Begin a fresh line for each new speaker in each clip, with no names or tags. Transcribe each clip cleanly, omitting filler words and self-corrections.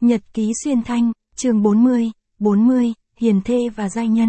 Nhật ký xuyên thanh, chương 40, Hiền thê và giai nhân.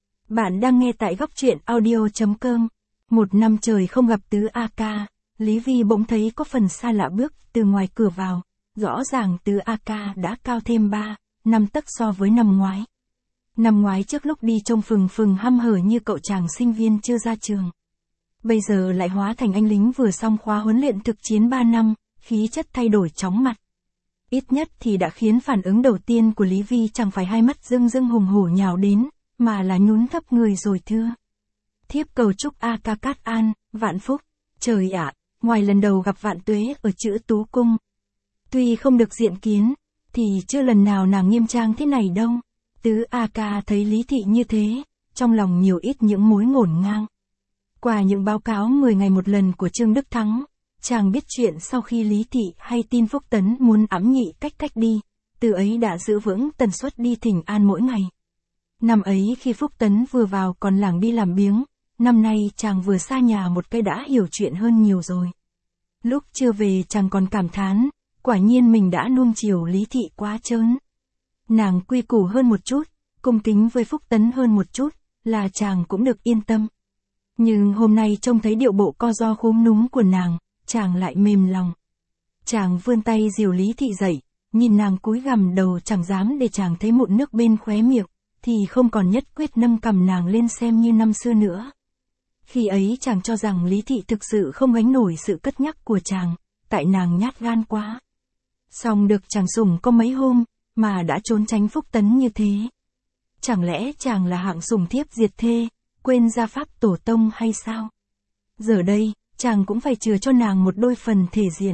Bạn đang nghe tại góc truyện audio.com. Một năm trời không gặp Tứ A Ca, Lý Vi bỗng thấy có phần xa lạ bước từ ngoài cửa vào. Rõ ràng Tứ A Ca đã cao thêm 5 tấc so với năm ngoái. Năm ngoái trước lúc đi trông phừng hăm hở như cậu chàng sinh viên chưa ra trường. Bây giờ lại hóa thành anh lính vừa xong khóa huấn luyện thực chiến 3 năm, khí chất thay đổi chóng mặt. Ít nhất thì đã khiến phản ứng đầu tiên của Lý Vi chẳng phải hai mắt rưng hùng hổ nhào đến, mà là nhún thấp người rồi thưa. Thiếp cầu chúc A Ca cát an, vạn phúc. Trời ạ, ngoài lần đầu gặp vạn tuế ở chữ Tú Cung. Tuy không được diện kiến, thì chưa lần nào nàng nghiêm trang thế này đâu. Tứ A Ca thấy Lý Thị như thế, trong lòng nhiều ít những mối ngổn ngang. Qua những báo cáo 10 ngày một lần của Trương Đức Thắng, chàng biết chuyện sau khi Lý Thị hay tin Phúc Tấn muốn ẵm nhị cách đi, từ ấy đã giữ vững tần suất đi thỉnh an mỗi ngày. Năm ấy khi Phúc Tấn vừa vào còn lảng đi làm biếng, năm nay chàng vừa xa nhà một cái đã hiểu chuyện hơn nhiều rồi. Lúc chưa về chàng còn cảm thán, quả nhiên mình đã nuông chiều Lý Thị quá trớn. Nàng quy củ hơn một chút, cung kính với Phúc Tấn hơn một chút, là chàng cũng được yên tâm. Nhưng hôm nay trông thấy điệu bộ co ro khúm núm của nàng, chàng lại mềm lòng. Chàng vươn tay dìu Lý Thị dậy, nhìn nàng cúi gằm đầu chẳng dám để chàng thấy mụn nước bên khóe miệng, thì không còn nhất quyết nâng cầm nàng lên xem như năm xưa nữa. Khi ấy chàng cho rằng Lý Thị thực sự không gánh nổi sự cất nhắc của chàng, tại nàng nhát gan quá. Song được chàng sủng có mấy hôm, mà đã trốn tránh Phúc Tấn như thế. Chẳng lẽ chàng là hạng sủng thiếp diệt thê, quên gia pháp tổ tông hay sao? Giờ đây, chàng cũng phải chừa cho nàng một đôi phần thể diện.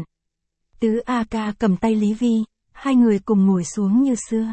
Tứ A Ca cầm tay Lý Vi, hai người cùng ngồi xuống như xưa.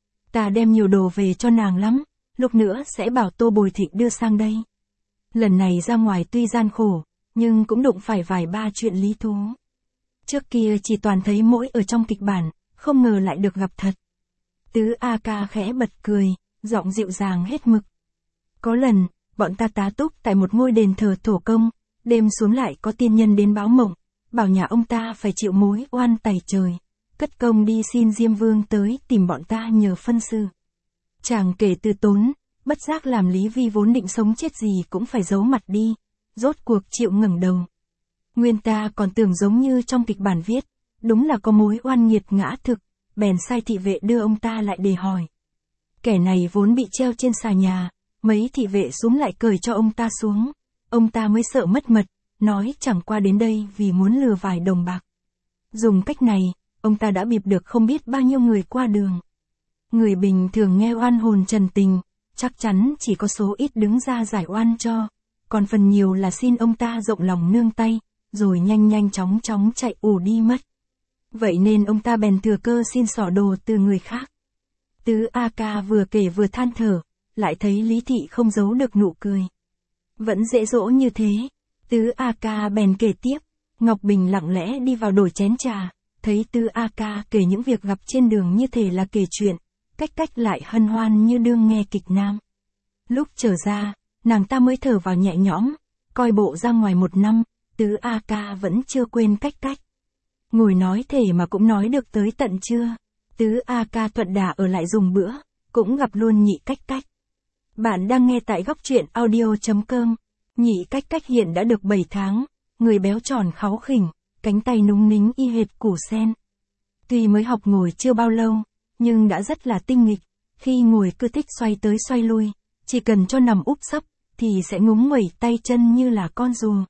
Ta đem nhiều đồ về cho nàng lắm, lúc nữa sẽ bảo Tô Bồi Thịnh đưa sang đây. Lần này ra ngoài tuy gian khổ, nhưng cũng đụng phải vài ba chuyện lý thú. Trước kia chỉ toàn thấy mỗi ở trong kịch bản, không ngờ lại được gặp thật. Tứ A Ca khẽ bật cười, giọng dịu dàng hết mực. Có lần, bọn ta tá túc tại một ngôi đền thờ thổ công, đêm xuống lại có tiên nhân đến báo mộng, bảo nhà ông ta phải chịu mối oan tày trời, cất công đi xin Diêm Vương tới tìm bọn ta nhờ phân sư. Chàng kể từ tốn, bất giác làm Lý Vi vốn định sống chết gì cũng phải giấu mặt đi, rốt cuộc chịu ngẩng đầu. Nguyên ta còn tưởng giống như trong kịch bản viết, đúng là có mối oan nghiệt ngã thực, bèn sai thị vệ đưa ông ta lại để hỏi. Kẻ này vốn bị treo trên xà nhà, mấy thị vệ súm lại cởi cho ông ta xuống, ông ta mới sợ mất mật, nói chẳng qua đến đây vì muốn lừa vài đồng bạc. Dùng cách này, ông ta đã bịp được không biết bao nhiêu người qua đường. Người bình thường nghe oan hồn trần tình, chắc chắn chỉ có số ít đứng ra giải oan cho, còn phần nhiều là xin ông ta rộng lòng nương tay, rồi nhanh chóng chạy ù đi mất. Vậy nên ông ta bèn thừa cơ xin xỏ đồ từ người khác. Tứ A Ca vừa kể vừa than thở, lại thấy Lý Thị không giấu được nụ cười. Vẫn dễ dỗ như thế, Tứ A Ca bèn kể tiếp. Ngọc Bình lặng lẽ đi vào đổi chén trà, thấy Tứ A Ca kể những việc gặp trên đường như thể là kể chuyện, cách lại hân hoan như đương nghe kịch nam. Lúc trở ra, nàng ta mới thở vào nhẹ nhõm, coi bộ ra ngoài một năm, Tứ A Ca vẫn chưa quên cách. Ngồi nói thể mà cũng nói được tới tận trưa. Tứ A Ca thuận đà ở lại dùng bữa, cũng gặp luôn nhị cách. Bạn đang nghe tại góc truyện audio.com. Nhị cách hiện đã được 7 tháng, người béo tròn kháu khỉnh, cánh tay núng nính y hệt củ sen. Tuy mới học ngồi chưa bao lâu, nhưng đã rất là tinh nghịch, khi ngồi cứ thích xoay tới xoay lui, chỉ cần cho nằm úp sấp, thì sẽ ngúng nguẩy tay chân như là con rùa.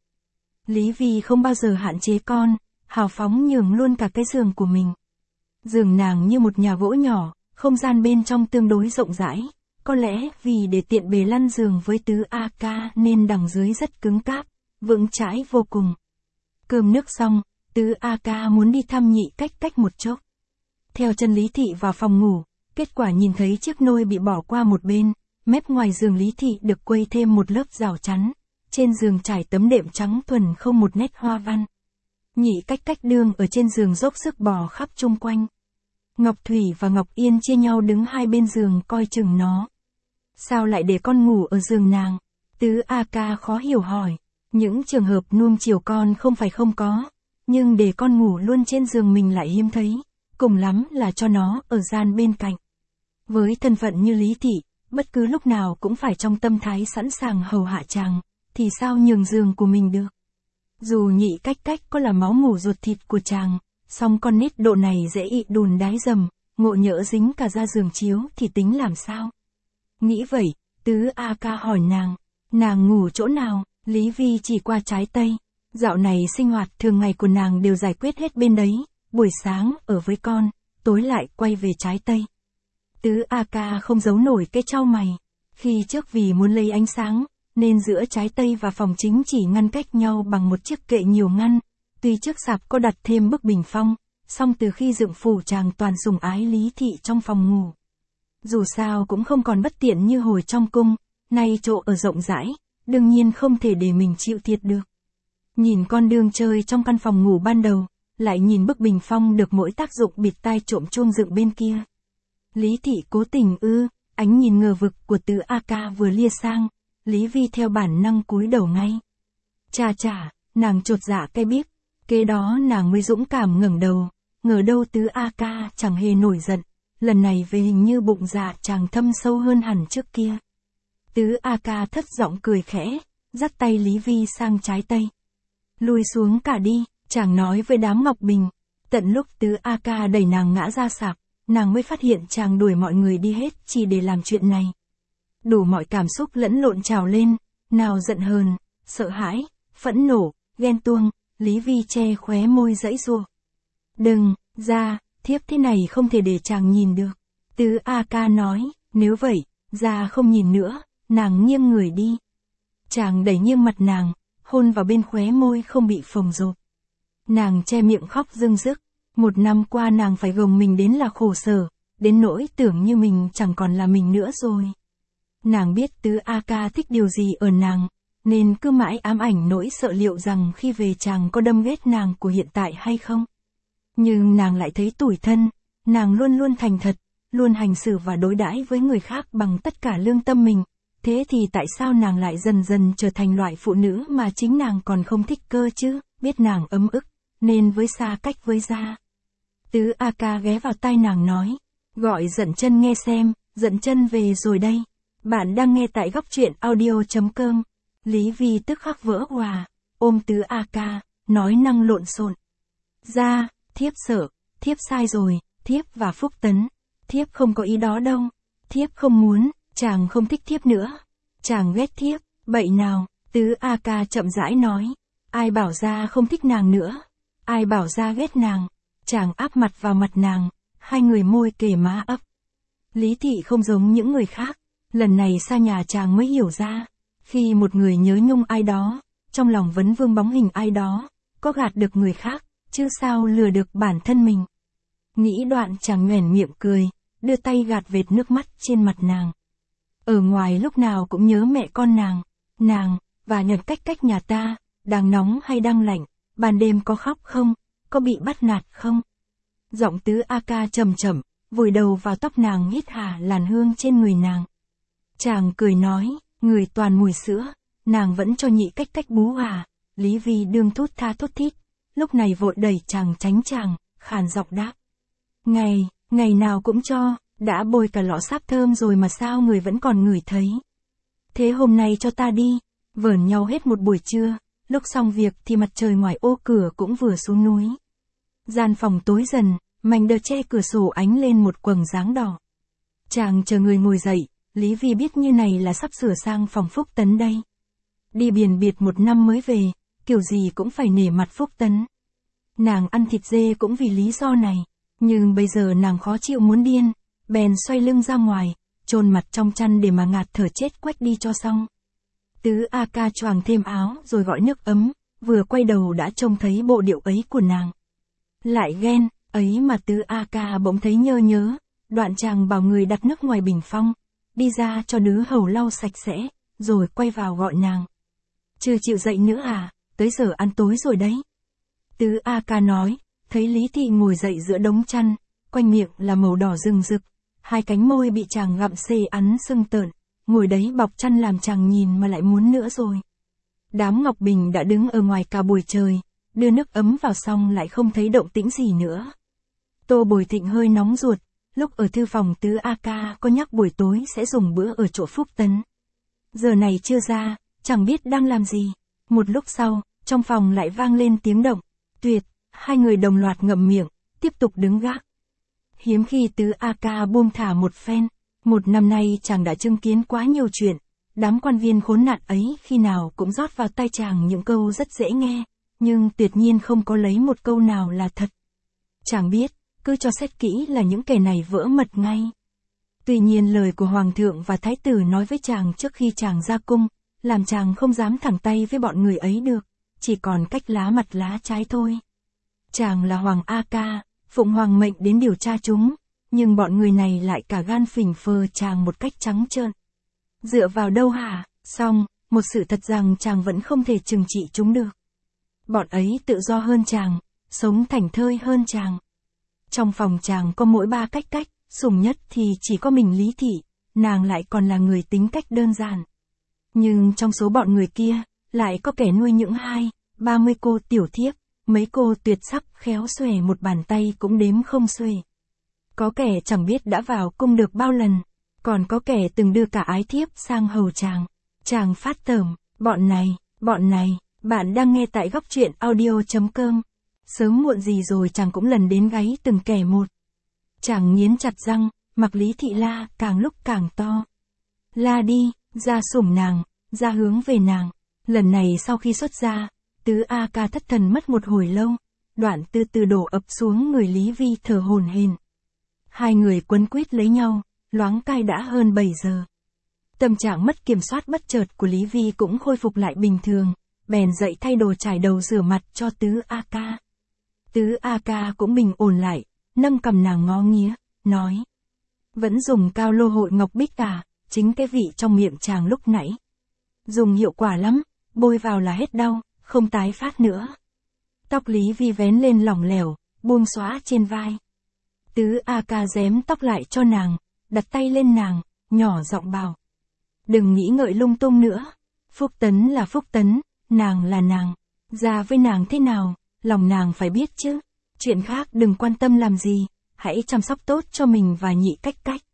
Lý Vi không bao giờ hạn chế con, hào phóng nhường luôn cả cái giường của mình. Giường nàng như một nhà gỗ nhỏ, không gian bên trong tương đối rộng rãi, có lẽ vì để tiện bề lăn giường với Tứ A Ca nên đằng dưới rất cứng cáp, vững chãi vô cùng. Cơm nước xong, Tứ A Ca muốn đi thăm nhị cách một chốc. Theo chân Lý Thị vào phòng ngủ, kết quả nhìn thấy chiếc nôi bị bỏ qua một bên, mép ngoài giường Lý Thị được quây thêm một lớp rào chắn, trên giường trải tấm đệm trắng thuần không một nét hoa văn. Nhị cách đương ở trên giường dốc sức bò khắp chung quanh. Ngọc Thủy và Ngọc Yên chia nhau đứng hai bên giường coi chừng nó. Sao lại để con ngủ ở giường nàng? Tứ A Ca khó hiểu hỏi. Những trường hợp nuông chiều con không phải không có, nhưng để con ngủ luôn trên giường mình lại hiếm thấy. cùng lắm là cho nó ở gian bên cạnh. Với thân phận như Lý Thị, bất cứ lúc nào cũng phải trong tâm thái sẵn sàng hầu hạ chàng, thì sao nhường giường của mình được. Dù Nhị Cách Cách có là máu mủ ruột thịt của chàng, song con nít độ này dễ ị đùn đái dầm, ngộ nhỡ dính cả ra giường chiếu thì tính làm sao. Nghĩ vậy, Tứ A Ca hỏi nàng ngủ chỗ nào? Lý Vi chỉ qua trái tây. Dạo này sinh hoạt thường ngày của nàng đều giải quyết hết bên đấy, buổi sáng ở với con, tối lại quay về trái tây. Tứ A Ca không giấu nổi cái chau mày. Khi trước vì muốn lấy ánh sáng, nên giữa trái tây và phòng chính chỉ ngăn cách nhau bằng một chiếc kệ nhiều ngăn. Tuy trước sạp có đặt thêm bức bình phong, song từ khi dựng phủ chàng toàn sủng ái Lý Thị trong phòng ngủ. Dù sao cũng không còn bất tiện như hồi trong cung, nay chỗ ở rộng rãi, đương nhiên không thể để mình chịu thiệt được. Nhìn con đường chơi trong căn phòng ngủ ban đầu, lại nhìn bức bình phong được mỗi tác dụng bịt tai trộm chuông dựng bên kia. Lý Thị cố tình ánh nhìn ngờ vực của Tứ A Ca vừa lia sang, Lý Vi theo bản năng cúi đầu ngay. Chà, nàng chột dạ cái biếc, kế đó nàng mới dũng cảm ngẩng đầu, ngờ đâu Tứ A Ca chẳng hề nổi giận, lần này về hình như bụng dạ chàng thâm sâu hơn hẳn trước kia. Tứ A Ca thất giọng cười khẽ, dắt tay Lý Vi sang trái tây. Lui xuống cả đi, chàng nói với đám Ngọc Bình. Tận lúc Tứ A Ca đẩy nàng ngã ra sạp, nàng mới phát hiện chàng đuổi mọi người đi hết chỉ để làm chuyện này. Đủ mọi cảm xúc lẫn lộn trào lên, nào giận hờn, sợ hãi, phẫn nộ, ghen tuông, Lý Vi che khóe môi giãy giụa. Đừng, ra, thiếp thế này không thể để chàng nhìn được. Tứ A Ca nói, nếu vậy, ra không nhìn nữa, nàng nghiêng người đi. Chàng đẩy nghiêng mặt nàng, hôn vào bên khóe môi không bị phồng rộp. Nàng che miệng khóc rưng rức, một năm qua nàng phải gồng mình đến là khổ sở, đến nỗi tưởng như mình chẳng còn là mình nữa rồi. Nàng biết Tứ A Ca thích điều gì ở nàng, nên cứ mãi ám ảnh nỗi sợ liệu rằng khi về chàng có đâm ghét nàng của hiện tại hay không. Nhưng nàng lại thấy tủi thân, nàng luôn luôn thành thật, luôn hành xử và đối đãi với người khác bằng tất cả lương tâm mình. Thế thì tại sao nàng lại dần dần trở thành loại phụ nữ mà chính nàng còn không thích cơ chứ, biết nàng ấm ức, nên với xa cách với ra. Tứ A Ca ghé vào tai nàng nói, gọi Dận Chân nghe xem, Dận Chân về rồi đây. Bạn đang nghe tại góc truyện audio.com. Lý Vi tức khắc vỡ òa, ôm Tứ A Ca, nói năng lộn xộn. Ra, thiếp sợ, thiếp sai rồi, thiếp và Phúc Tấn, thiếp không có ý đó đâu, thiếp không muốn, chàng không thích thiếp nữa, chàng ghét thiếp, bậy nào, Tứ A Ca chậm rãi nói, ai bảo ra không thích nàng nữa, ai bảo ra ghét nàng, chàng áp mặt vào mặt nàng, hai người môi kề má ấp. Lý Thị không giống những người khác, lần này xa nhà chàng mới hiểu ra, khi một người nhớ nhung ai đó, trong lòng vấn vương bóng hình ai đó, có gạt được người khác, chứ sao lừa được bản thân mình. Nghĩ đoạn chàng nhoẻn miệng cười, đưa tay gạt vệt nước mắt trên mặt nàng. Ở ngoài lúc nào cũng nhớ mẹ con nàng, và Nhật Cách Cách nhà ta, đang nóng hay đang lạnh, ban đêm có khóc không, có bị bắt nạt không. Giọng Tứ A Ca trầm chậm, vùi đầu vào tóc nàng hít hà làn hương trên người nàng. Chàng cười nói, người toàn mùi sữa, nàng vẫn cho Nhị Cách Cách bú à. Lý Vi đương thút tha thút thít, lúc này vội đẩy chàng tránh chàng, khàn giọng đáp. Ngày nào cũng cho, đã bôi cả lọ sáp thơm rồi mà sao người vẫn còn ngửi thấy. Thế hôm nay cho ta đi, vờn nhau hết một buổi trưa, lúc xong việc thì mặt trời ngoài ô cửa cũng vừa xuống núi. Gian phòng tối dần, mảnh đờ che cửa sổ ánh lên một quầng dáng đỏ. Chàng chờ người ngồi dậy, Lý Vi biết như này là sắp sửa sang phòng Phúc Tấn đây. Đi biển biệt một năm mới về, kiểu gì cũng phải nể mặt Phúc Tấn. Nàng ăn thịt dê cũng vì lý do này, nhưng bây giờ nàng khó chịu muốn điên, bèn xoay lưng ra ngoài, chôn mặt trong chăn để mà ngạt thở chết quách đi cho xong. Tứ A Ca choàng thêm áo rồi gọi nước ấm, vừa quay đầu đã trông thấy bộ điệu ấy của nàng. Lại ghen, ấy mà Tứ A Ca bỗng thấy nhớ, đoạn chàng bảo người đặt nước ngoài bình phong, đi ra cho đứa hầu lau sạch sẽ, rồi quay vào gọi nàng. Chưa chịu dậy nữa à, tới giờ ăn tối rồi đấy. Tứ A Ca nói, thấy Lý Thị ngồi dậy giữa đống chăn, quanh miệng là màu đỏ rừng rực, hai cánh môi bị chàng gặm xê ắn sưng tợn, ngồi đấy bọc chăn làm chàng nhìn mà lại muốn nữa rồi. Đám Ngọc Bình đã đứng ở ngoài cả buổi trời, đưa nước ấm vào xong lại không thấy động tĩnh gì nữa. Tô Bồi Thịnh hơi nóng ruột, lúc ở thư phòng Tứ A Ca có nhắc buổi tối sẽ dùng bữa ở chỗ Phúc Tấn. Giờ này chưa ra, chẳng biết đang làm gì. Một lúc sau, trong phòng lại vang lên tiếng động. Tuyệt, hai người đồng loạt ngậm miệng, tiếp tục đứng gác. Hiếm khi Tứ A Ca buông thả một phen. Một năm nay chàng đã chứng kiến quá nhiều chuyện. Đám quan viên khốn nạn ấy khi nào cũng rót vào tai chàng những câu rất dễ nghe, nhưng tuyệt nhiên không có lấy một câu nào là thật. Chàng biết, cứ cho xét kỹ là những kẻ này vỡ mật ngay. Tuy nhiên lời của Hoàng thượng và Thái tử nói với chàng trước khi chàng ra cung, làm chàng không dám thẳng tay với bọn người ấy được, chỉ còn cách lá mặt lá trái thôi. Chàng là Hoàng A Ca, phụng Hoàng mệnh đến điều tra chúng, nhưng bọn người này lại cả gan phỉnh phờ chàng một cách trắng trợn. Dựa vào đâu hả? Xong, một sự thật rằng chàng vẫn không thể trừng trị chúng được. Bọn ấy tự do hơn chàng, sống thảnh thơi hơn chàng. Trong phòng chàng có mỗi 3 cách, sủng nhất thì chỉ có mình Lý Thị, nàng lại còn là người tính cách đơn giản. Nhưng trong số bọn người kia, lại có kẻ nuôi những 20-30 cô tiểu thiếp, mấy cô tuyệt sắc khéo xuề một bàn tay cũng đếm không xuể. Có kẻ chẳng biết đã vào cung được bao lần, còn có kẻ từng đưa cả ái thiếp sang hầu chàng. Chàng phát tởm, bọn này, bạn đang nghe tại góc truyện audio.com. Sớm muộn gì rồi chàng cũng lần đến gáy từng kẻ một. Chàng nghiến chặt răng, mặc Lý Thị la càng lúc càng to. La đi, ra sủng nàng, ra hướng về nàng. Lần này sau khi xuất ra, Tứ A Ca thất thần mất một hồi lâu, đoạn từ từ đổ ập xuống người Lý Vi thở hổn hển. Hai người quấn quýt lấy nhau, loáng cai đã hơn 7 giờ. Tâm trạng mất kiểm soát bất chợt của Lý Vi cũng khôi phục lại bình thường, bèn dậy thay đồ trải đầu rửa mặt cho Tứ A Ca. Tứ A Ca cũng bình ổn lại, nâng cầm nàng ngó nghía, nói. Vẫn dùng cao lô hội ngọc bích à, chính cái vị trong miệng chàng lúc nãy. Dùng hiệu quả lắm, bôi vào là hết đau, không tái phát nữa. Tóc Lý Vi vén lên lỏng lẻo, buông xõa trên vai. Tứ A Ca rém tóc lại cho nàng, đặt tay lên nàng, nhỏ giọng bảo. Đừng nghĩ ngợi lung tung nữa. Phúc Tấn là Phúc Tấn, nàng là nàng. Ra với nàng thế nào, lòng nàng phải biết chứ. Chuyện khác đừng quan tâm làm gì, hãy chăm sóc tốt cho mình và nhị cách.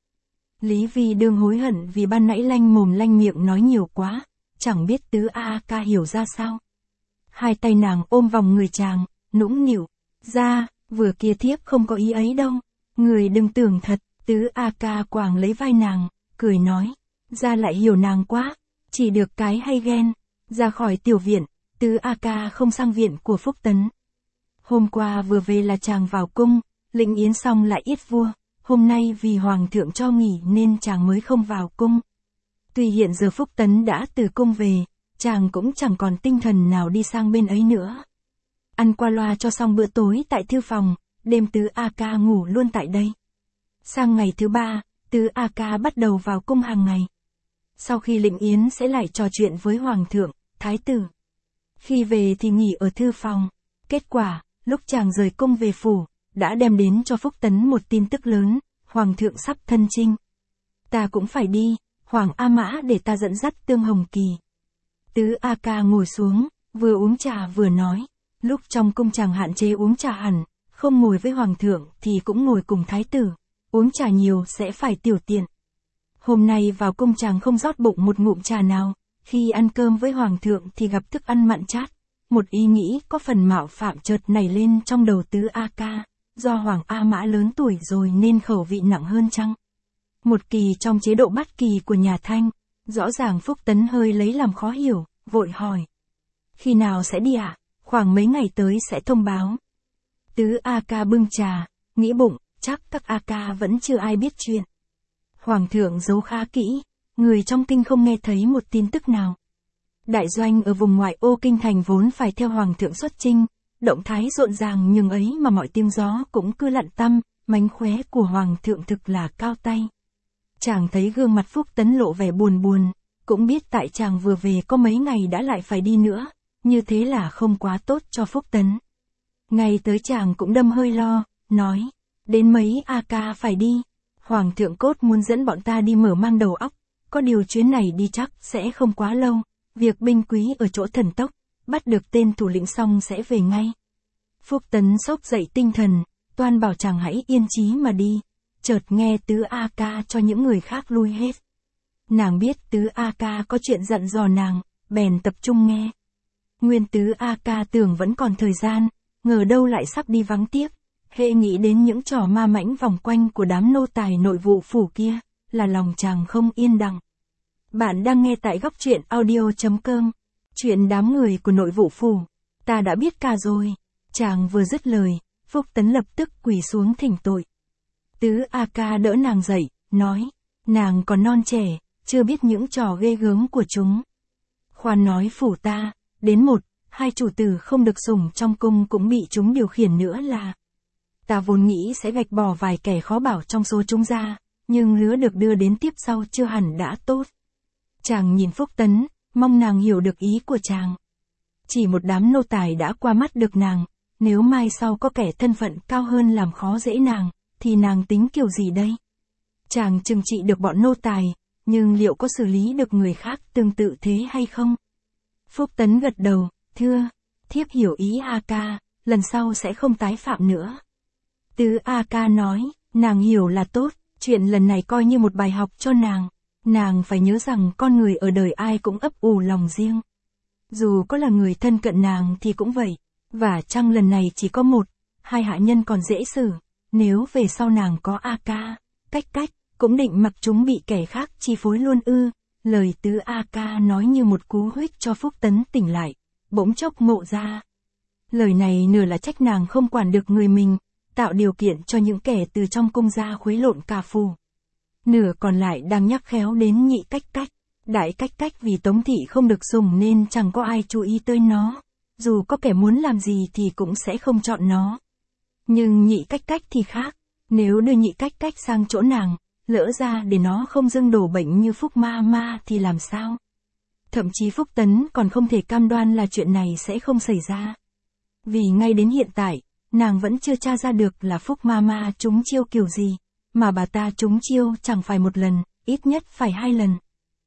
Lý Vi đương hối hận vì ban nãy lanh mồm lanh miệng nói nhiều quá, chẳng biết Tứ A Ca hiểu ra sao. Hai tay nàng ôm vòng người chàng, nũng nịu. Ra, vừa kia thiếp không có ý ấy đâu, người đừng tưởng thật. Tứ A Ca quàng lấy vai nàng, cười nói. Ra lại hiểu nàng quá, chỉ được cái hay ghen. Ra khỏi tiểu viện, Tứ A Ca không sang viện của Phúc Tấn. Hôm qua vừa về là chàng vào cung, lĩnh yến xong lại yết vua. Hôm nay vì Hoàng thượng cho nghỉ nên chàng mới không vào cung. Tuy hiện giờ Phúc Tấn đã từ cung về, chàng cũng chẳng còn tinh thần nào đi sang bên ấy nữa. Ăn qua loa cho xong bữa tối tại thư phòng, đêm Tứ A Ca ngủ luôn tại đây. Sang ngày thứ 3, Tứ A Ca bắt đầu vào cung hàng ngày. Sau khi lĩnh yến sẽ lại trò chuyện với Hoàng thượng, Thái tử. Khi về thì nghỉ ở thư phòng. Kết quả, lúc chàng rời cung về phủ, đã đem đến cho Phúc Tấn một tin tức lớn, Hoàng thượng sắp thân chinh. Ta cũng phải đi, Hoàng A Mã để ta dẫn dắt Tương Hồng Kỳ. Tứ A Ca ngồi xuống, vừa uống trà vừa nói. Lúc trong cung chàng hạn chế uống trà hẳn, không ngồi với Hoàng thượng thì cũng ngồi cùng Thái tử. Uống trà nhiều sẽ phải tiểu tiện. Hôm nay vào cung chàng không rót bụng một ngụm trà nào, khi ăn cơm với Hoàng thượng thì gặp thức ăn mặn chát. Một ý nghĩ có phần mạo phạm chợt nảy lên trong đầu Tứ A Ca, do Hoàng A Mã lớn tuổi rồi nên khẩu vị nặng hơn chăng? Một kỳ trong chế độ bát kỳ của nhà Thanh, rõ ràng Phúc Tấn hơi lấy làm khó hiểu, vội hỏi. Khi nào sẽ đi ạ? Khoảng mấy ngày tới sẽ thông báo. Tứ A Ca bưng trà, nghĩ bụng, chắc các A Ca vẫn chưa ai biết chuyện. Hoàng thượng giấu khá kỹ, người trong kinh không nghe thấy một tin tức nào. Đại doanh ở vùng ngoại ô kinh thành vốn phải theo Hoàng thượng xuất chinh, động thái rộn ràng nhưng ấy mà mọi tiếng gió cũng cứ lặn tăm, mánh khóe của Hoàng thượng thực là cao tay. Chàng thấy gương mặt Phúc Tấn lộ vẻ buồn buồn, cũng biết tại chàng vừa về có mấy ngày đã lại phải đi nữa, như thế là không quá tốt cho Phúc Tấn. Ngày tới chàng cũng đâm hơi lo, nói, đến mấy A Ca phải đi. Hoàng thượng cốt muốn dẫn bọn ta đi mở mang đầu óc, có điều chuyến này đi chắc sẽ không quá lâu, việc binh quý ở chỗ thần tốc, bắt được tên thủ lĩnh xong sẽ về ngay. Phúc Tấn xốc dậy tinh thần, toan bảo chàng hãy yên chí mà đi, chợt nghe Tứ A Ca cho những người khác lui hết. Nàng biết Tứ A Ca có chuyện dặn dò nàng, bèn tập trung nghe. Nguyên Tứ A Ca tưởng vẫn còn thời gian, ngờ đâu lại sắp đi vắng tiếp. Hễ nghĩ đến những trò ma mãnh vòng quanh của đám nô tài nội vụ phủ kia, là lòng chàng không yên đặng. Bạn đang nghe tại góc truyện audio.com. Chuyện đám người của nội vụ phủ. Ta đã biết cả rồi. Chàng vừa dứt lời, Phúc Tấn lập tức quỳ xuống thỉnh tội. Tứ A Ca đỡ nàng dậy, nói, nàng còn non trẻ, chưa biết những trò ghê gớm của chúng. Khoan nói phủ ta, đến 1-2 chủ tử không được sủng trong cung cũng bị chúng điều khiển nữa là. Ta vốn nghĩ sẽ gạch bỏ vài kẻ khó bảo trong số chúng ra, nhưng lứa được đưa đến tiếp sau chưa hẳn đã tốt. Chàng nhìn Phúc Tấn, mong nàng hiểu được ý của chàng. Chỉ một đám nô tài đã qua mắt được nàng, nếu mai sau có kẻ thân phận cao hơn làm khó dễ nàng, thì nàng tính kiểu gì đây? Chàng trừng trị được bọn nô tài, nhưng liệu có xử lý được người khác tương tự thế hay không? Phúc Tấn gật đầu, thưa, thiếp hiểu ý A Ca, lần sau sẽ không tái phạm nữa. Tứ A Ca nói, nàng hiểu là tốt, chuyện lần này coi như một bài học cho nàng. Nàng phải nhớ rằng con người ở đời ai cũng ấp ủ lòng riêng. Dù có là người thân cận nàng thì cũng vậy, và chăng lần này chỉ có 1-2 hạ nhân còn dễ xử, nếu về sau nàng có A Ca, cách, cũng định mặc chúng bị kẻ khác chi phối luôn ư. Lời Tứ A Ca nói như một cú huých cho Phúc Tấn tỉnh lại, bỗng chốc ngộ ra. Lời này nửa là trách nàng không quản được người mình, tạo điều kiện cho những kẻ từ trong cung ra khuấy lộn cả phủ. Nửa còn lại đang nhắc khéo đến nhị cách. Đại cách vì Tống thị không được sủng nên chẳng có ai chú ý tới nó. Dù có kẻ muốn làm gì thì cũng sẽ không chọn nó. Nhưng nhị cách thì khác. Nếu đưa nhị cách sang chỗ nàng, lỡ ra để nó không dâng đổ bệnh như Phúc ma thì làm sao? Thậm chí Phúc Tấn còn không thể cam đoan là chuyện này sẽ không xảy ra. Vì ngay đến hiện tại, nàng vẫn chưa tra ra được là Phúc ma trúng chiêu kiểu gì. Mà bà ta trúng chiêu chẳng phải 1 lần, ít nhất phải 2 lần.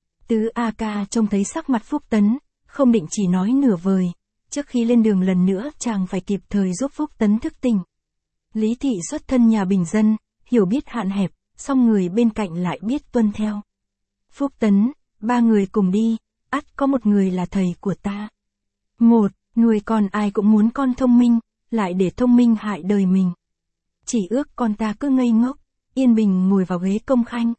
Tứ A Ca trông thấy sắc mặt Phúc Tấn, không định chỉ nói nửa vời. Trước khi lên đường lần nữa chàng phải kịp thời giúp Phúc Tấn thức tỉnh. Lý thị xuất thân nhà bình dân, hiểu biết hạn hẹp, song người bên cạnh lại biết tuân theo. Phúc Tấn, 3 người cùng đi, ắt có một người là thầy của ta. 1. Nuôi con ai cũng muốn con thông minh, lại để thông minh hại đời mình. Chỉ ước con ta cứ ngây ngốc, yên bình ngồi vào ghế công khanh.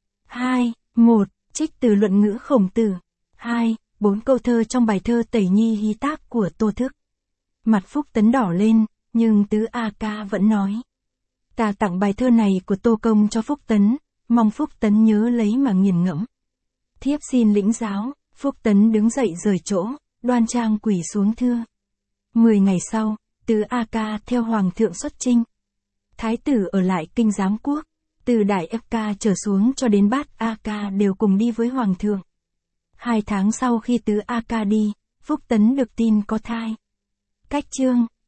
2. 1. Trích từ luận ngữ Khổng Tử. 2. 4 câu thơ trong bài thơ Tẩy Nhi Hí Tác của Tô Thức. Mặt Phúc Tấn đỏ lên, nhưng Tứ A Ca vẫn nói. Ta tặng bài thơ này của Tô Công cho Phúc Tấn, mong Phúc Tấn nhớ lấy mà nghiền ngẫm. Thiếp xin lĩnh giáo. Phúc Tấn đứng dậy rời chỗ, đoan trang quỳ xuống thưa. 10 ngày sau, Tứ A Ca theo Hoàng thượng xuất chinh. Thái tử ở lại kinh Giám Quốc, từ Đại A Ca trở xuống cho đến Bát A Ca đều cùng đi với Hoàng thượng. 2 tháng sau khi Tứ A Ca đi, Phúc Tấn được tin có thai. Cách chương